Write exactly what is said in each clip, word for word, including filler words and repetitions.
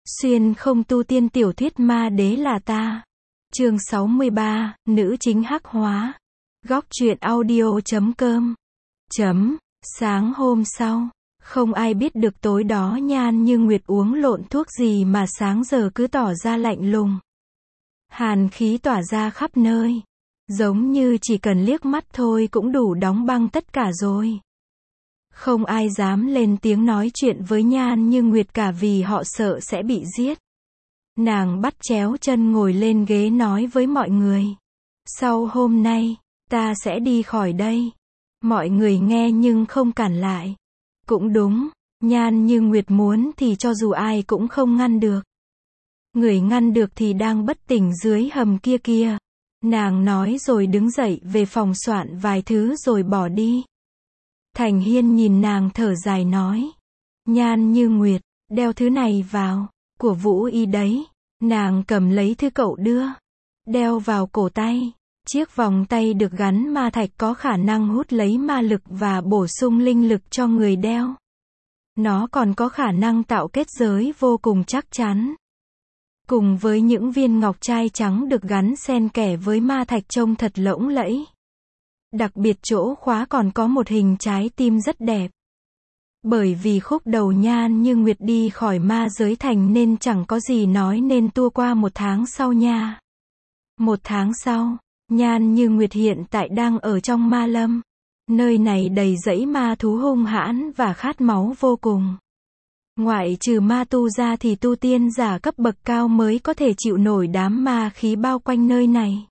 Xuyên không tu tiên tiểu thuyết ma đế là ta. Chương sáu mươi ba, nữ chính hắc hóa. Góc truyện audio chấm com. Chấm. Sáng hôm sau, không ai biết được tối đó Nhan Như Nguyệt uống lộn thuốc gì mà sáng giờ cứ tỏ ra lạnh lùng. Hàn khí tỏa ra khắp nơi. Giống như chỉ cần liếc mắt thôi cũng đủ đóng băng tất cả rồi. Không ai dám lên tiếng nói chuyện với Nhan Như Nguyệt cả vì họ sợ sẽ bị giết. Nàng bắt chéo chân ngồi lên ghế nói với mọi người. Sau hôm nay, ta sẽ đi khỏi đây. Mọi người nghe nhưng không cản lại. Cũng đúng, Nhan Như Nguyệt muốn thì cho dù ai cũng không ngăn được. Người ngăn được thì đang bất tỉnh dưới hầm kia kia. Nàng nói rồi đứng dậy về phòng soạn vài thứ rồi bỏ đi. Thành Hiên nhìn nàng thở dài nói. Nhan Như Nguyệt, đeo thứ này vào, của Vũ Y đấy. Nàng cầm lấy thứ cậu đưa. Đeo vào cổ tay. Chiếc vòng tay được gắn ma thạch có khả năng hút lấy ma lực và bổ sung linh lực cho người đeo. Nó còn có khả năng tạo kết giới vô cùng chắc chắn. Cùng với những viên ngọc trai trắng được gắn xen kẽ với ma thạch trông thật lộng lẫy. Đặc biệt chỗ khóa còn có một hình trái tim rất đẹp. Bởi vì khúc đầu Nhan Như Nguyệt đi khỏi ma giới thành nên chẳng có gì nói nên tua qua một tháng sau nha. Một tháng sau, Nhan Như Nguyệt hiện tại đang ở trong ma lâm. Nơi này đầy dẫy ma thú hung hãn và khát máu vô cùng. Ngoại trừ ma tu ra thì tu tiên giả cấp bậc cao mới có thể chịu nổi đám ma khí bao quanh nơi này.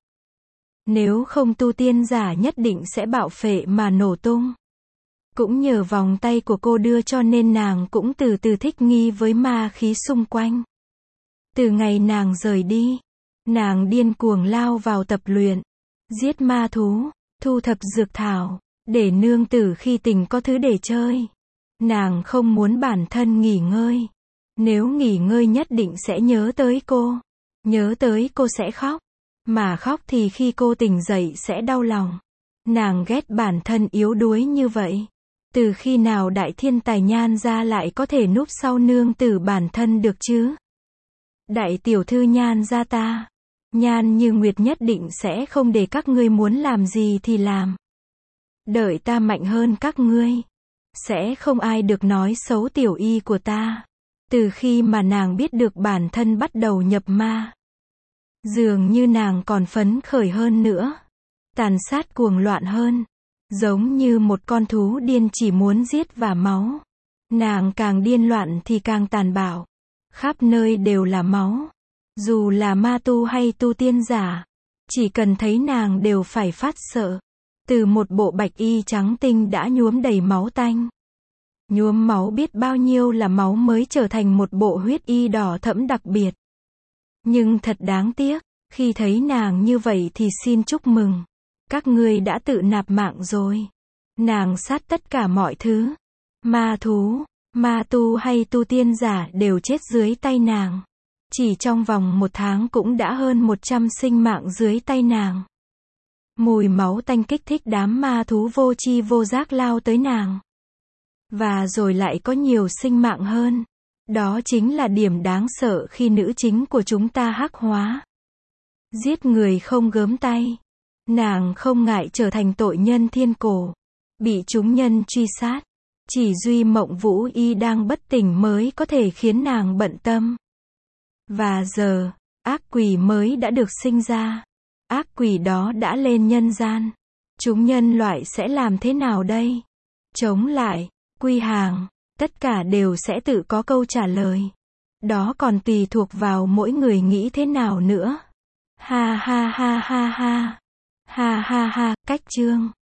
Nếu không tu tiên giả nhất định sẽ bạo phệ mà nổ tung. Cũng nhờ vòng tay của cô đưa cho nên nàng cũng từ từ thích nghi với ma khí xung quanh. Từ ngày nàng rời đi, nàng điên cuồng lao vào tập luyện, giết ma thú, thu thập dược thảo, để nương tử khi tình có thứ để chơi. Nàng không muốn bản thân nghỉ ngơi. Nếu nghỉ ngơi nhất định sẽ nhớ tới cô. Nhớ tới cô sẽ khóc. Mà khóc thì khi cô tỉnh dậy sẽ đau lòng. Nàng ghét bản thân yếu đuối như vậy. Từ khi nào đại thiên tài Nhan gia lại có thể núp sau nương tử bản thân được chứ? Đại tiểu thư Nhan gia ta, Nhan Như Nguyệt nhất định sẽ không để các ngươi muốn làm gì thì làm. Đợi ta mạnh hơn các ngươi, sẽ không ai được nói xấu tiểu y của ta. Từ khi mà nàng biết được bản thân bắt đầu nhập ma, dường như nàng còn phấn khởi hơn nữa. Tàn sát cuồng loạn hơn. Giống như một con thú điên chỉ muốn giết và máu. Nàng càng điên loạn thì càng tàn bạo. Khắp nơi đều là máu. Dù là ma tu hay tu tiên giả, chỉ cần thấy nàng đều phải phát sợ. Từ một bộ bạch y trắng tinh đã nhuốm đầy máu tanh. Nhuốm máu biết bao nhiêu là máu mới trở thành một bộ huyết y đỏ thẫm đặc biệt. Nhưng thật đáng tiếc, khi thấy nàng như vậy thì xin chúc mừng. Các ngươi đã tự nạp mạng rồi. Nàng sát tất cả mọi thứ. Ma thú, ma tu hay tu tiên giả đều chết dưới tay nàng. Chỉ trong vòng một tháng cũng đã hơn một trăm sinh mạng dưới tay nàng. Mùi máu tanh kích thích đám ma thú vô tri vô giác lao tới nàng. Và rồi lại có nhiều sinh mạng hơn. Đó chính là điểm đáng sợ khi nữ chính của chúng ta hắc hóa. Giết người không gớm tay. Nàng không ngại trở thành tội nhân thiên cổ. Bị chúng nhân truy sát. Chỉ duy Mộng Vũ Y đang bất tỉnh mới có thể khiến nàng bận tâm. Và giờ, ác quỷ mới đã được sinh ra. Ác quỷ đó đã lên nhân gian. Chúng nhân loại sẽ làm thế nào đây? Chống lại, quy hàng, tất cả đều sẽ tự có câu trả lời. Đó còn tùy thuộc vào mỗi người nghĩ thế nào nữa. Ha ha ha ha ha. Ha ha ha, cách chương.